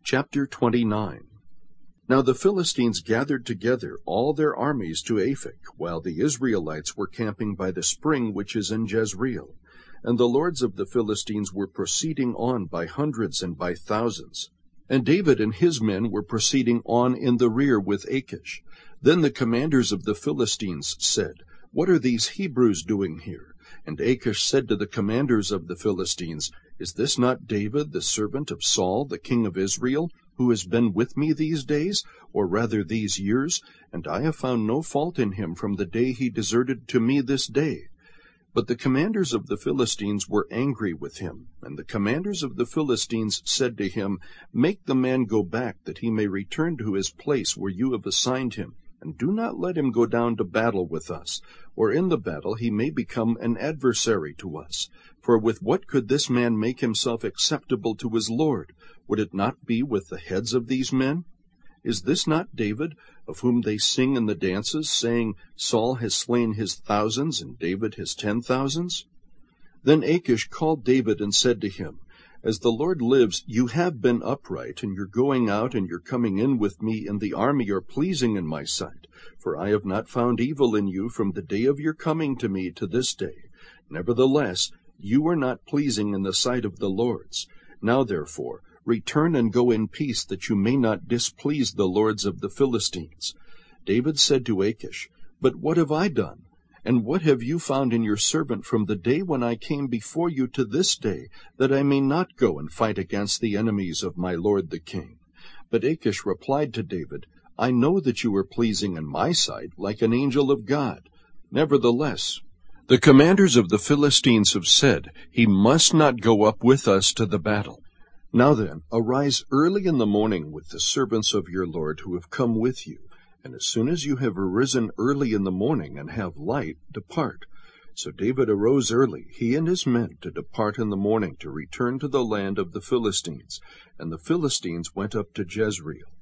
Chapter 29. Now the Philistines gathered together all their armies to Aphek, while the Israelites were camping by the spring which is in Jezreel. And the lords of the Philistines were proceeding on by hundreds and by thousands. And David and his men were proceeding on in the rear with Achish. Then the commanders of the Philistines said, "What are these Hebrews doing here?" And Achish said to the commanders of the Philistines, "Is this not David, the servant of Saul, the king of Israel, who has been with me these days, or rather these years? And I have found no fault in him from the day he deserted to me this day." But the commanders of the Philistines were angry with him. And the commanders of the Philistines said to him, "Make the man go back, that he may return to his place where you have assigned him. And do not let him go down to battle with us, or in the battle he may become an adversary to us. For with what could this man make himself acceptable to his Lord? Would it not be with the heads of these men? Is this not David, of whom they sing in the dances, saying, 'Saul has slain his thousands, and David his 10,000s?'" Then Achish called David and said to him, "As the Lord lives, you have been upright, and your going out and your coming in with me in the army are pleasing in my sight. For I have not found evil in you from the day of your coming to me to this day. Nevertheless, you are not pleasing in the sight of the lords. Now therefore, return and go in peace, that you may not displease the lords of the Philistines." David said to Achish, "But what have I done? And what have you found in your servant from the day when I came before you to this day, that I may not go and fight against the enemies of my lord the king?" But Achish replied to David, "I know that you are pleasing in my sight, like an angel of God. Nevertheless, the commanders of the Philistines have said, 'He must not go up with us to the battle.' Now then, arise early in the morning with the servants of your Lord who have come with you, and as soon as you have arisen early in the morning and have light, depart." So David arose early, he and his men, to depart in the morning to return to the land of the Philistines. And the Philistines went up to Jezreel.